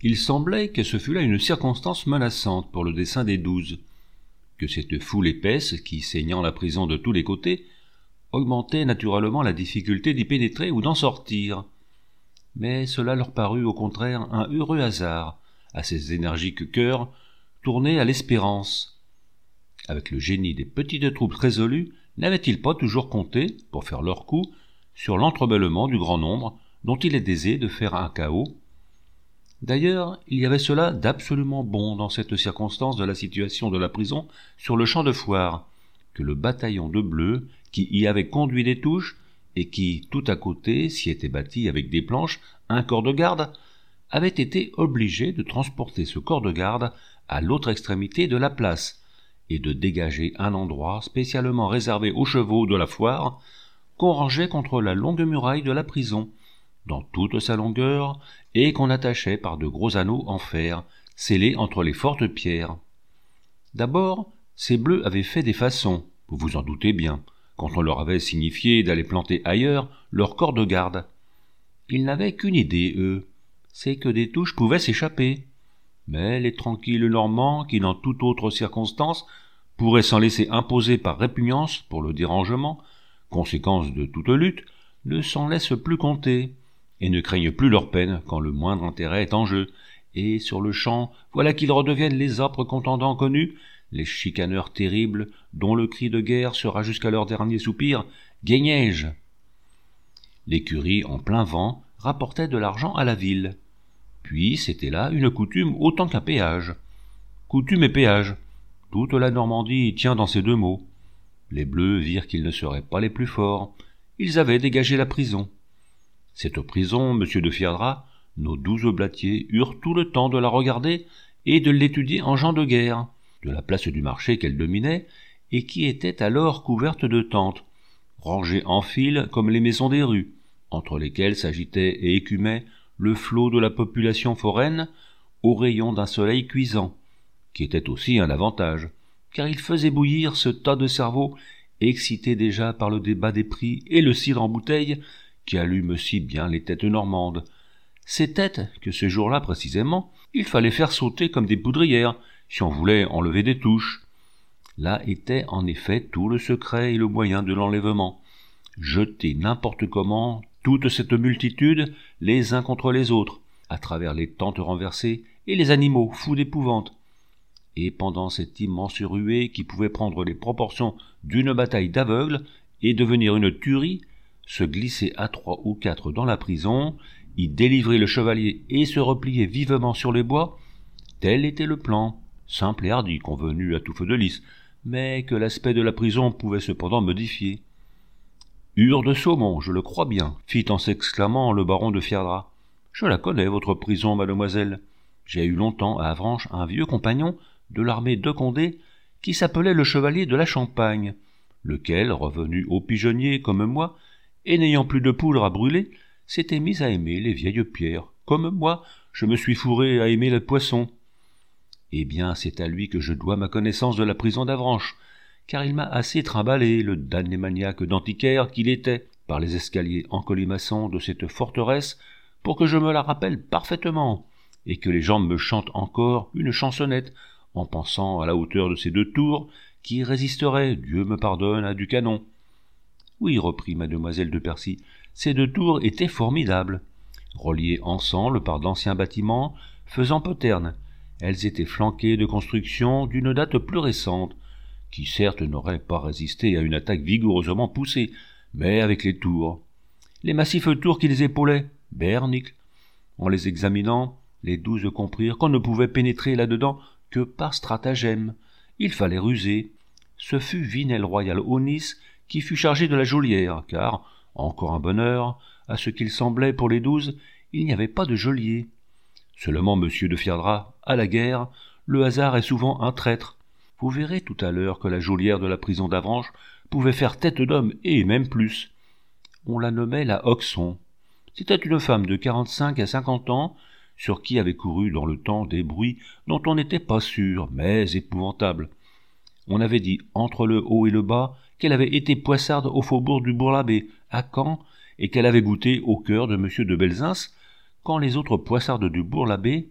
Il semblait que ce fût là une circonstance menaçante pour le dessein des 12, que cette foule épaisse qui, saignant la prison de tous les côtés, augmentait naturellement la difficulté d'y pénétrer ou d'en sortir. Mais cela leur parut au contraire un heureux hasard à ces énergiques cœurs tournés à l'espérance. Avec le génie des petites troupes résolues, n'avaient-ils pas toujours compté, pour faire leur coup, sur l'entrebellement du grand nombre, dont il est aisé de faire un chaos? D'ailleurs, il y avait cela d'absolument bon dans cette circonstance de la situation de la prison sur le champ de foire, que le bataillon de Bleus, qui y avait conduit des touches, et qui, tout à côté, s'y était bâti avec des planches, un corps de garde, avait été obligé de transporter ce corps de garde à l'autre extrémité de la place, et de dégager un endroit spécialement réservé aux chevaux de la foire, qu'on rangeait contre la longue muraille de la prison, dans toute sa longueur, et qu'on attachait par de gros anneaux en fer, scellés entre les fortes pierres. D'abord, ces Bleus avaient fait des façons, vous vous en doutez bien, quand on leur avait signifié d'aller planter ailleurs leur corps de garde. Ils n'avaient qu'une idée, eux, c'est que des touches pouvaient s'échapper. Mais les tranquilles Normands, qui dans toute autre circonstance pourraient s'en laisser imposer par répugnance pour le dérangement, conséquence de toute lutte, ne s'en laissent plus compter, et ne craignent plus leur peine quand le moindre intérêt est en jeu, et sur le champ, voilà qu'ils redeviennent les âpres contendants connus, les chicaneurs terribles, dont le cri de guerre sera jusqu'à leur dernier soupir « Gaignai-je » L'écurie, en plein vent, rapportait de l'argent à la ville. Puis c'était là une coutume autant qu'un péage. Coutume et péage, toute la Normandie tient dans ces deux mots. Les Bleus virent qu'ils ne seraient pas les plus forts. Ils avaient dégagé la prison. Cette prison, monsieur de Fierdra, nos 12 blatiers eurent tout le temps de la regarder et de l'étudier en gens de guerre, de la place du marché qu'elle dominait, et qui était alors couverte de tentes, rangées en file comme les maisons des rues, entre lesquelles s'agitait et écumait le flot de la population foraine au rayon d'un soleil cuisant, qui était aussi un avantage, car il faisait bouillir ce tas de cerveaux excités déjà par le débat des prix et le cidre en bouteille qui allume si bien les têtes normandes. Ces têtes que ce jour-là précisément, il fallait faire sauter comme des poudrières si on voulait enlever des touches. Là était en effet tout le secret et le moyen de l'enlèvement. Jeter n'importe comment toute cette multitude les uns contre les autres, à travers les tentes renversées et les animaux fous d'épouvante. Et pendant cette immense ruée qui pouvait prendre les proportions d'une bataille d'aveugles et devenir une tuerie, se glisser à 3 ou 4 dans la prison, y délivrer le chevalier et se replier vivement sur les bois, tel était le plan, simple et hardi, convenu à tout feu de lys, mais que l'aspect de la prison pouvait cependant modifier. « Hure de saumon, je le crois bien, » fit en s'exclamant le baron de Fierdra. « Je la connais, votre prison, mademoiselle. J'ai eu longtemps à Avranches un vieux compagnon de l'armée de Condé qui s'appelait le chevalier de la Champagne, lequel, revenu au pigeonnier comme moi, et n'ayant plus de poudre à brûler, s'était mis à aimer les vieilles pierres, comme moi, je me suis fourré à aimer le poisson. Eh bien, c'est à lui que je dois ma connaissance de la prison d'Avranches, car il m'a assez trimballé, le damné maniaque d'antiquaire qu'il était, par les escaliers en colimaçon de cette forteresse, pour que je me la rappelle parfaitement, et que les gens me chantent encore une chansonnette, en pensant à la hauteur de ces 2 tours, qui résisteraient, Dieu me pardonne, à du canon. Oui, reprit mademoiselle de Percy, ces 2 tours étaient formidables. Reliées ensemble par d'anciens bâtiments, faisant poterne, elles étaient flanquées de constructions d'une date plus récente, qui certes n'auraient pas résisté à une attaque vigoureusement poussée, mais avec les tours. Les massifs tours qui les épaulaient, berniques. En les examinant, les 12 comprirent qu'on ne pouvait pénétrer là-dedans que par stratagème. Il fallait ruser. Ce fut Vinel-Royal Aunis qui fut chargé de la geôlière, car, encore un bonheur, à ce qu'il semblait pour les 12, il n'y avait pas de geôlier. Seulement monsieur de Fierdra, à la guerre, le hasard est souvent un traître. Vous verrez tout à l'heure que la geôlière de la prison d'Avranches pouvait faire tête d'homme, et même plus. On la nommait la Oxon. C'était une femme de 45 à 50 ans, sur qui avaient couru dans le temps des bruits dont on n'était pas sûr, mais épouvantables. On avait dit entre le haut et le bas qu'elle avait été poissarde au faubourg du Bourg-l'Abbé, à Caen, et qu'elle avait goûté au cœur de M. de Belzins, quand les autres poissardes du Bourg-l'Abbé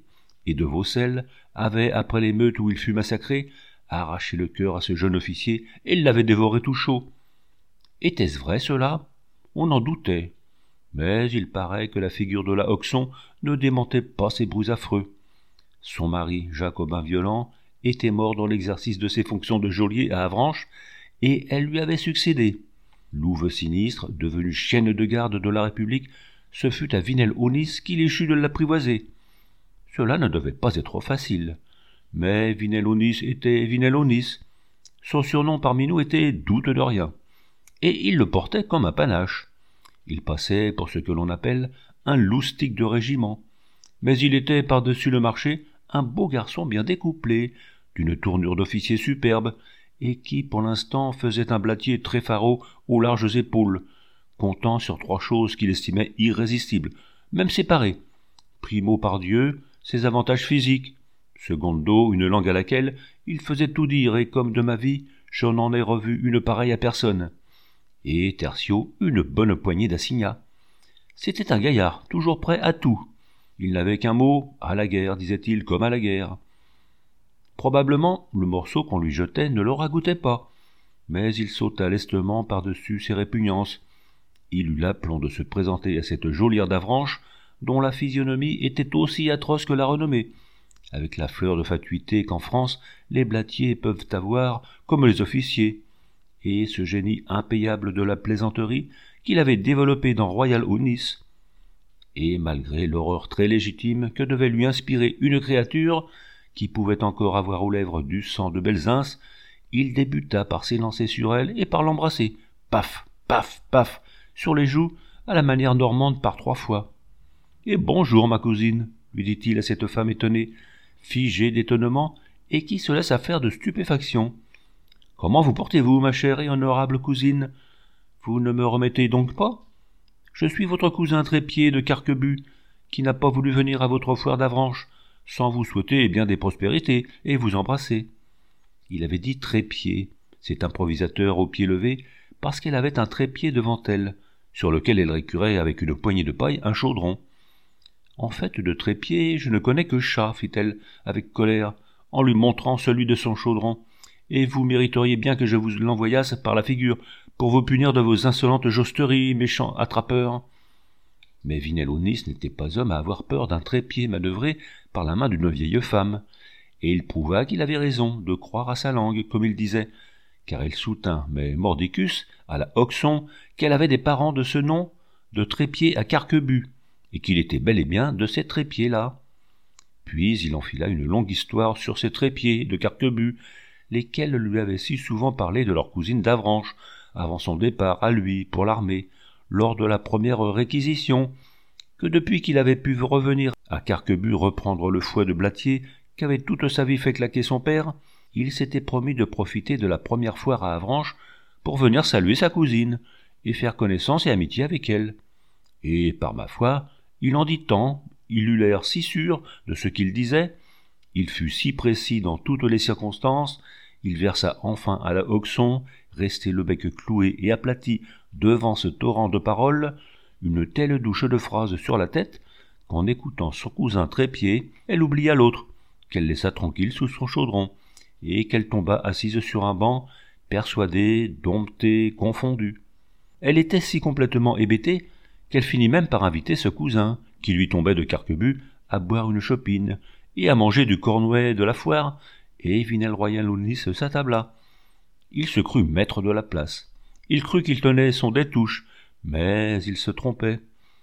et de Vaucelles avait, après l'émeute où il fut massacré, arraché le cœur à ce jeune officier et l'avait dévoré tout chaud. Était-ce vrai cela? On en doutait. Mais il paraît que la figure de la Hoxon ne démentait pas ces bruits affreux. Son mari, jacobin violent, était mort dans l'exercice de ses fonctions de geôlier à Avranches, et elle lui avait succédé. Louve sinistre, devenue chienne de garde de la République, ce fut à Vinelle-Aunis qu'il échut de l'apprivoiser. Cela ne devait pas être facile. Mais Vinelle-Aunis était Vinelle-Aunis. Son surnom parmi nous était Doute de rien. Et il le portait comme un panache. Il passait pour ce que l'on appelle un loustic de régiment. Mais il était par-dessus le marché un beau garçon bien découplé, d'une tournure d'officier superbe, et qui, pour l'instant, faisait un blatier très faraud aux larges épaules, comptant sur 3 choses qu'il estimait irrésistibles, même séparées. Primo par Dieu, ses avantages physiques. Secondo, une langue à laquelle il faisait tout dire, et comme de ma vie, je n'en ai revu une pareille à personne. Et tertio, une bonne poignée d'assignats. C'était un gaillard, toujours prêt à tout. Il n'avait qu'un mot, à la guerre, disait-il, comme à la guerre. Probablement, le morceau qu'on lui jetait ne le ragoûtait pas, mais il sauta lestement par-dessus ses répugnances. Il eut l'aplomb de se présenter à cette geôlière d'Avranches, dont la physionomie était aussi atroce que la renommée, avec la fleur de fatuité qu'en France les blatiers peuvent avoir comme les officiers, et ce génie impayable de la plaisanterie qu'il avait développé dans Royal-Aunis. Et malgré l'horreur très légitime que devait lui inspirer une créature qui pouvait encore avoir aux lèvres du sang de Belzins, il débuta par s'élancer sur elle et par l'embrasser, paf, paf, paf, sur les joues, à la manière normande par 3 fois. « Et bonjour, ma cousine, » lui dit-il à cette femme étonnée, figée d'étonnement, et qui se laissa faire de stupéfaction. « Comment vous portez-vous, ma chère et honorable cousine? Vous ne me remettez donc pas? Je suis votre cousin Trépied de Carquebus, qui n'a pas voulu venir à votre foire d'Avranches, sans vous souhaiter bien des prospérités et vous embrasser. » Il avait dit Trépied, cet improvisateur au pied levé, parce qu'elle avait un trépied devant elle, sur lequel elle récurait avec une poignée de paille un chaudron. « En fait, de trépied, je ne connais que chat, fit-elle avec colère, en lui montrant celui de son chaudron, et vous mériteriez bien que je vous l'envoyasse par la figure, pour vous punir de vos insolentes josteries, méchants attrapeurs. » Mais Vinelle-Aunis n'était pas homme à avoir peur d'un trépied manœuvré par la main d'une vieille femme, et il prouva qu'il avait raison de croire à sa langue, comme il disait, car il soutint, mais mordicus, à la Hoxon, qu'elle avait des parents de ce nom, de Trépied à Carquebus, et qu'il était bel et bien de ces trépieds-là. Puis il enfila une longue histoire sur ces trépieds de Carquebus, lesquels lui avaient si souvent parlé de leur cousine d'Avranches, avant son départ à lui pour l'armée, lors de la première réquisition, que depuis qu'il avait pu revenir à Carquebus reprendre le fouet de blatier qu'avait toute sa vie fait claquer son père, il s'était promis de profiter de la première foire à Avranches pour venir saluer sa cousine et faire connaissance et amitié avec elle. Et, par ma foi, il en dit tant, il eut l'air si sûr de ce qu'il disait, il fut si précis dans toutes les circonstances, il versa enfin à la Hoxon, resté le bec cloué et aplati devant ce torrent de paroles, une telle douche de phrases sur la tête, qu'en écoutant son cousin Trépied, elle oublia l'autre, qu'elle laissa tranquille sous son chaudron, et qu'elle tomba assise sur un banc, persuadée, domptée, confondue. Elle était si complètement hébétée qu'elle finit même par inviter ce cousin, qui lui tombait de Carquebus, à boire une chopine, et à manger du cornouet de la foire, et Vinelle-Royal-Aunis s'attabla. Il se crut maître de la place. Il crut qu'il tenait son détouche, mais il se trompait.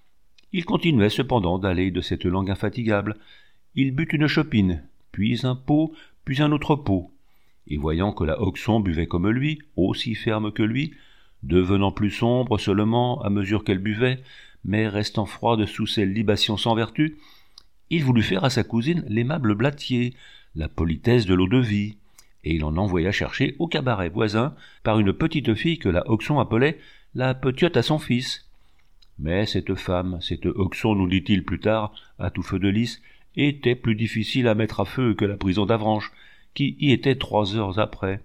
Il continuait cependant d'aller de cette langue infatigable. Il but une chopine, puis un pot, puis un autre pot, et voyant que la Hoxon buvait comme lui, aussi ferme que lui, devenant plus sombre seulement à mesure qu'elle buvait, mais restant froide sous ses libations sans vertu, il voulut faire à sa cousine l'aimable blatier, la politesse de l'eau-de-vie, et il en envoya chercher au cabaret voisin par une petite fille que la Hoxon appelait la petiote à son fils. Mais cette femme, cette Hoxon, nous dit-il plus tard, à tout feu de lys, était plus difficile à mettre à feu que la prison d'Avranches, qui y était 3 heures après.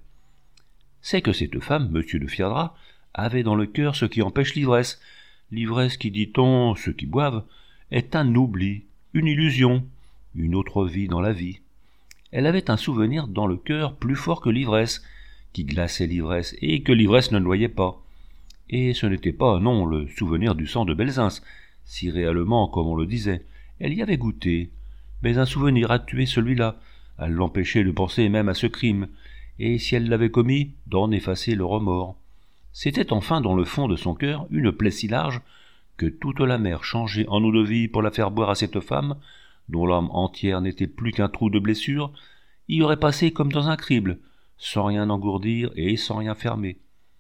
C'est que cette femme, monsieur de Fierdra, avait dans le cœur ce qui empêche l'ivresse. L'ivresse qui, dit-on, ceux qui boivent, est un oubli, une illusion. une autre vie dans la vie. Elle avait un souvenir dans le cœur plus fort que l'ivresse, qui glaçait l'ivresse et que l'ivresse ne noyait pas. Et ce n'était pas, non, le souvenir du sang de Belzunce, si réellement comme on le disait. Elle y avait goûté, mais un souvenir a tué celui-là, à l'empêcher de penser même à ce crime, et si elle l'avait commis, d'en effacer le remords. C'était enfin dans le fond de son cœur une plaie si large que toute la mer changeait en eau de vie pour la faire boire à cette femme, dont l'âme entière n'était plus qu'un trou de blessure, y aurait passé comme dans un crible, sans rien engourdir et sans rien fermer.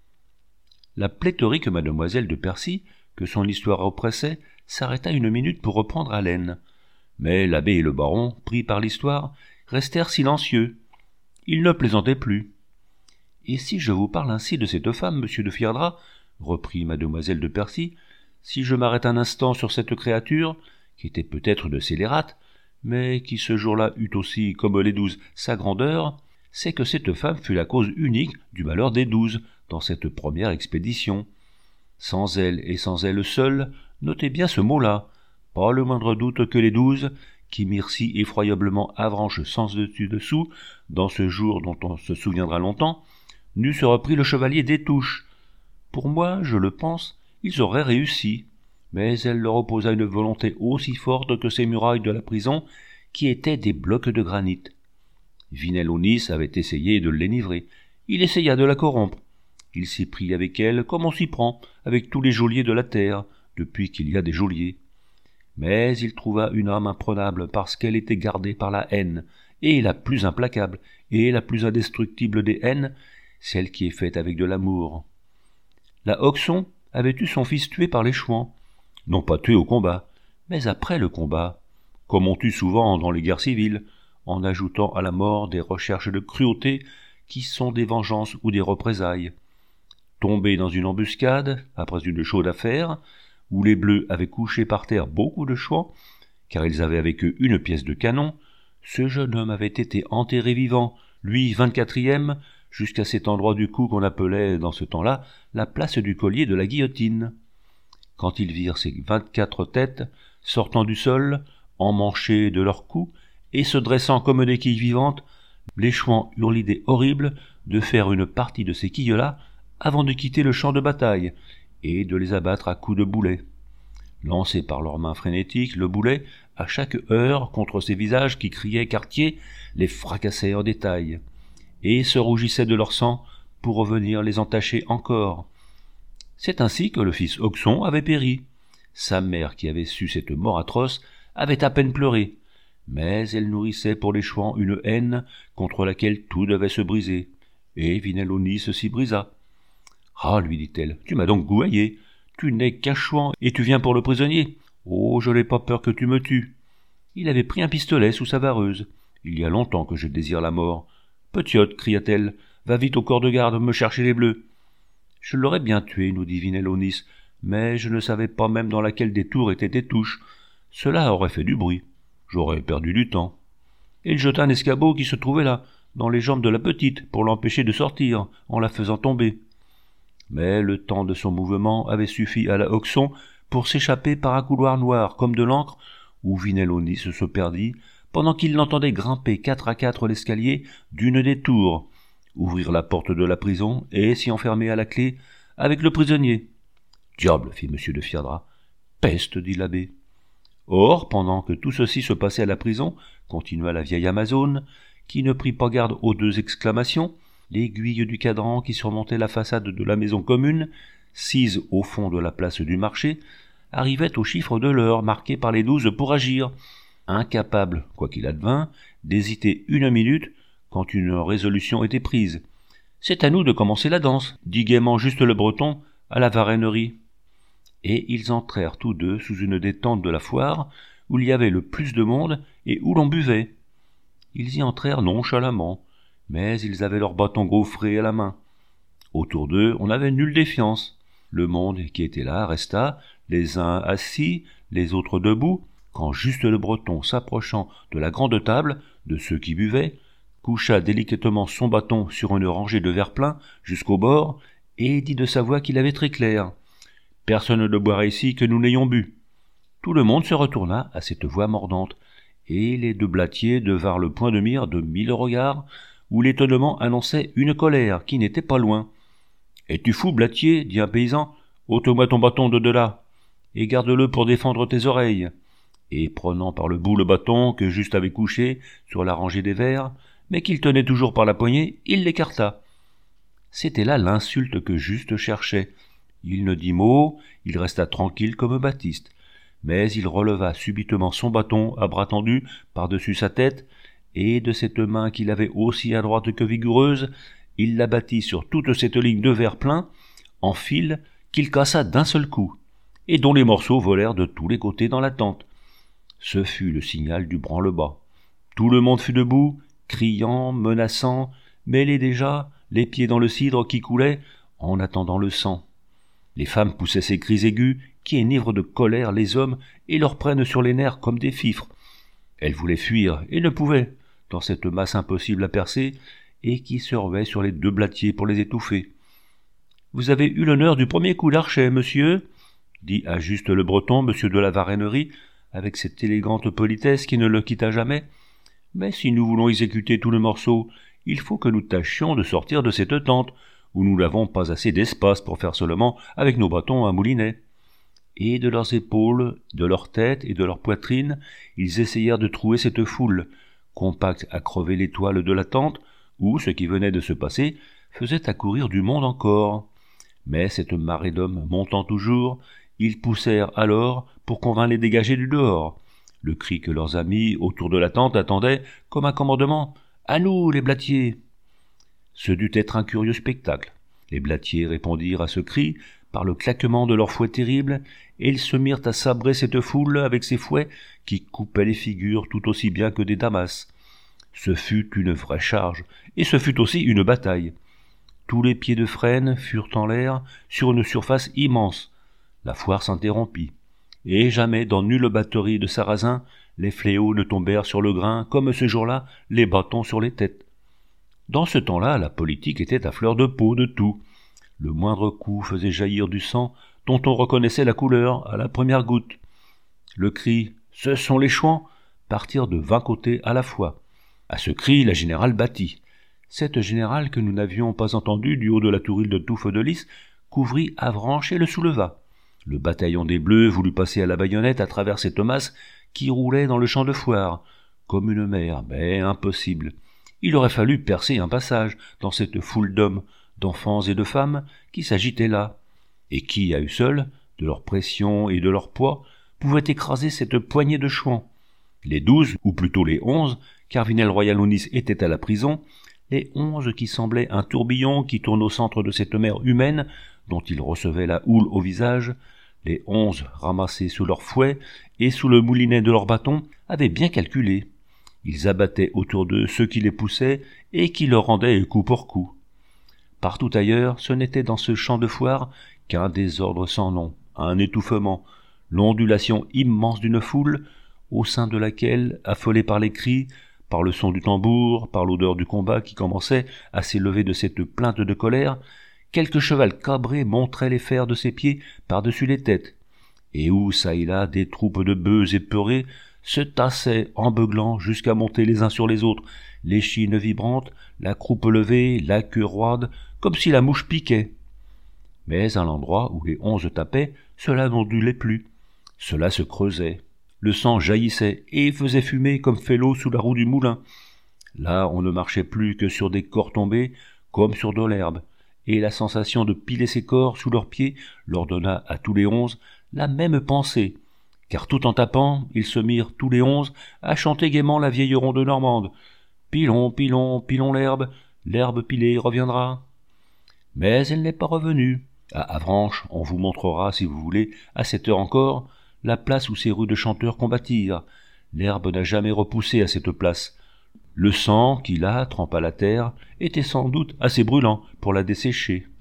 La pléthorique mademoiselle de Percy, que son histoire oppressait, s'arrêta une minute pour reprendre haleine. Mais l'abbé et le baron, pris par l'histoire, restèrent silencieux. Ils ne plaisantaient plus. « Et si je vous parle ainsi de cette femme, monsieur de Fierdra, reprit mademoiselle de Percy, si je m'arrête un instant sur cette créature, qui était peut-être de scélérate, mais qui ce jour-là eut aussi, comme les 12, sa grandeur, c'est que cette femme fut la cause unique du malheur des 12 dans cette première expédition. Sans elle et sans elle seule, notez bien ce mot-là, pas le moindre doute que les 12, qui mirent si effroyablement Avranches sans dessus-dessous, dans ce jour dont on se souviendra longtemps, n'eussent repris le chevalier des Touches. Pour moi, je le pense, ils auraient réussi, mais elle leur opposa une volonté aussi forte que ces murailles de la prison, qui étaient des blocs de granit. Vinel-Aunis avait essayé de l'énivrer, il essaya de la corrompre. Il s'y prit avec elle comme on s'y prend avec tous les geôliers de la terre, depuis qu'il y a des geôliers. Mais il trouva une âme imprenable parce qu'elle était gardée par la haine, et la plus implacable et la plus indestructible des haines, celle qui est faite avec de l'amour. La Hoxon avait eu son fils tué par les Chouans, non pas tué au combat, mais après le combat, comme on tue souvent dans les guerres civiles, en ajoutant à la mort des recherches de cruauté qui sont des vengeances ou des représailles. Tombé dans une embuscade, après une chaude affaire, où les Bleus avaient couché par terre beaucoup de Chouans, car ils avaient avec eux une pièce de canon, ce jeune homme avait été enterré vivant, lui 24e, jusqu'à cet endroit du cou qu'on appelait, dans ce temps-là, la place du collier de la guillotine. Quand ils virent ces 24 têtes, sortant du sol, emmanchées de leur cou, et se dressant comme des quilles vivantes, les Chouans eurent l'idée horrible de faire une partie de ces quilles-là avant de quitter le champ de bataille, et de les abattre à coups de boulet. Lancés par leurs mains frénétiques, le boulet, à chaque heure, contre ces visages qui criaient quartier, les fracassait en détail, et se rougissaient de leur sang pour revenir les entacher encore. C'est ainsi que le fils Hoxon avait péri. Sa mère, qui avait su cette mort atroce, avait à peine pleuré, mais elle nourrissait pour les Chouans une haine contre laquelle tout devait se briser, et Vinel-Aunis s'y brisa. « Ah, lui dit-elle, tu m'as donc gouaillé, tu n'es qu'un Chouan et tu viens pour le prisonnier. Oh, je n'ai pas peur que tu me tues. » Il avait pris un pistolet sous sa vareuse. « Il y a longtemps que je désire la mort. »« Petiote, cria-t-elle, va vite au corps de garde me chercher les Bleus. »« Je l'aurais bien tué, nous dit Vinel-Aunis, mais je ne savais pas même dans laquelle des tours étaient des touches. Cela aurait fait du bruit. J'aurais perdu du temps. » Et il jeta un escabeau qui se trouvait là, dans les jambes de la petite, pour l'empêcher de sortir, en la faisant tomber. Mais le temps de son mouvement avait suffi à la Hoxon pour s'échapper par un couloir noir comme de l'encre, où Vinel-Aunis se perdit, pendant qu'il l'entendait grimper 4 à 4 l'escalier d'une des tours, ouvrir la porte de la prison et s'y enfermer à la clé avec le prisonnier. « Diable, fit M. de Fierdra. « Peste, dit l'abbé. » Or, pendant que tout ceci se passait à la prison, continua la vieille Amazone, qui ne prit pas garde aux 2 exclamations, l'aiguille du cadran qui surmontait la façade de la maison commune, sise au fond de la place du marché, arrivait au chiffre de l'heure marqué par les 12 pour agir, incapable, quoi qu'il advînt, d'hésiter une minute quand une résolution était prise. « C'est à nous de commencer la danse, dit gaiement Juste le Breton à la Varennerie. » Et ils entrèrent tous deux sous une des tentes de la foire, où il y avait le plus de monde et où l'on buvait. Ils y entrèrent nonchalamment, mais ils avaient leurs bâtons gaufrés à la main. Autour d'eux, on n'avait nulle défiance. Le monde qui était là resta, les uns assis, les autres debout, quand Juste le Breton, s'approchant de la grande table, de ceux qui buvaient, coucha délicatement son bâton sur une rangée de verres pleins jusqu'au bord, et dit de sa voix qu'il avait très clair. « Personne ne boira ici que nous n'ayons bu. » Tout le monde se retourna à cette voix mordante, et les deux blatiers devinrent le point de mire de 1000 regards, où l'étonnement annonçait une colère qui n'était pas loin. « Es-tu fou, blatier » dit un paysan. « ôte-moi ton bâton de là, et garde-le pour défendre tes oreilles. » Et prenant par le bout le bâton que Juste avait couché sur la rangée des vers, mais qu'il tenait toujours par la poignée, il l'écarta. C'était là l'insulte que Juste cherchait. Il ne dit mot, il resta tranquille comme Baptiste. Mais il releva subitement son bâton à bras tendus par-dessus sa tête, et de cette main qu'il avait aussi adroite que vigoureuse, il l'abattit sur toute cette ligne de verre plein, en fil, qu'il cassa d'un seul coup, et dont les morceaux volèrent de tous les côtés dans la tente. Ce fut le signal du branle-bas. Tout le monde fut debout, criant, menaçant, mêlé déjà, les pieds dans le cidre qui coulait, en attendant le sang. Les femmes poussaient ces cris aigus qui enivrent de colère les hommes et leur prennent sur les nerfs comme des fifres. Elles voulaient fuir et ne pouvaient, dans cette masse impossible à percer, et qui se ruait sur les deux blatiers pour les étouffer. « Vous avez eu l'honneur du premier coup d'archet, monsieur » dit à Juste le Breton, monsieur de la Varennerie, avec cette élégante politesse qui ne le quitta jamais. « Mais si nous voulons exécuter tout le morceau, il faut que nous tâchions de sortir de cette tente, où nous n'avons pas assez d'espace pour faire seulement avec nos bâtons un moulinet. » Et de leurs épaules, de leurs têtes et de leur poitrine, ils essayèrent de trouer cette foule, compacte à crever l'étoile de la tente, où ce qui venait de se passer faisait accourir du monde encore. Mais cette marée d'hommes montant toujours, ils poussèrent alors pour qu'on vînt les dégager du dehors. Le cri que leurs amis autour de la tente attendaient comme un commandement. « À nous, les blatiers !» Ce dut être un curieux spectacle. Les blatiers répondirent à ce cri par le claquement de leurs fouets terribles, et ils se mirent à sabrer cette foule avec ces fouets qui coupaient les figures tout aussi bien que des damas. Ce fut une vraie charge, et ce fut aussi une bataille. Tous les pieds de frêne furent en l'air sur une surface immense. La foire s'interrompit, et jamais dans nulle batterie de sarrasins les fléaux ne tombèrent sur le grain comme ce jour-là les bâtons sur les têtes. Dans ce temps-là, la politique était à fleur de peau de tout. Le moindre coup faisait jaillir du sang dont on reconnaissait la couleur à la première goutte. Le cri « Ce sont les Chouans !» partirent de 20 côtés à la fois. À ce cri, la générale battit. Cette générale que nous n'avions pas entendue du haut de la tourille de touffe de lys couvrit Avranches et le souleva. Le bataillon des Bleus voulut passer à la baïonnette à travers cette masse qui roulait dans le champ de foire, comme une mer, mais impossible. Il aurait fallu percer un passage dans cette foule d'hommes, d'enfants et de femmes qui s'agitaient là, et qui, à eux seuls, de leur pression et de leur poids, pouvaient écraser cette poignée de Chouans. Les 12, ou plutôt les 11, car Vinel Royalonis était à la prison, les 11 qui semblaient un tourbillon qui tourne au centre de cette mer humaine, dont ils recevaient la houle au visage, les 11 ramassés sous leurs fouets et sous le moulinet de leurs bâtons, avaient bien calculé. Ils abattaient autour d'eux ceux qui les poussaient et qui leur rendaient coup pour coup. Partout ailleurs, ce n'était dans ce champ de foire qu'un désordre sans nom, un étouffement, l'ondulation immense d'une foule, au sein de laquelle, affolée par les cris, par le son du tambour, par l'odeur du combat qui commençait à s'élever de cette plainte de colère, quelque cheval cabré montrait les fers de ses pieds par-dessus les têtes, et où, çà et là, des troupes de bœufs épeurés se tassaient en beuglant jusqu'à monter les uns sur les autres, l'échine vibrante, la croupe levée, la queue roide, comme si la mouche piquait. Mais à l'endroit où les 11 tapaient, cela n'ondulait plus. Cela se creusait. Le sang jaillissait et faisait fumer comme fait l'eau sous la roue du moulin. Là, on ne marchait plus que sur des corps tombés, comme sur de l'herbe, et la sensation de piler ces corps sous leurs pieds leur donna à tous les 11 la même pensée, car tout en tapant, ils se mirent tous les 11 à chanter gaiement la vieille ronde normande. Pilons, pilons, pilons l'herbe pilée reviendra. Mais elle n'est pas revenue. À Avranches, on vous montrera, si vous voulez, à cette heure encore, la place où ces rudes chanteurs combattirent. L'herbe n'a jamais repoussé à cette place. Le sang qui là trempa la terre était sans doute assez brûlant pour la dessécher.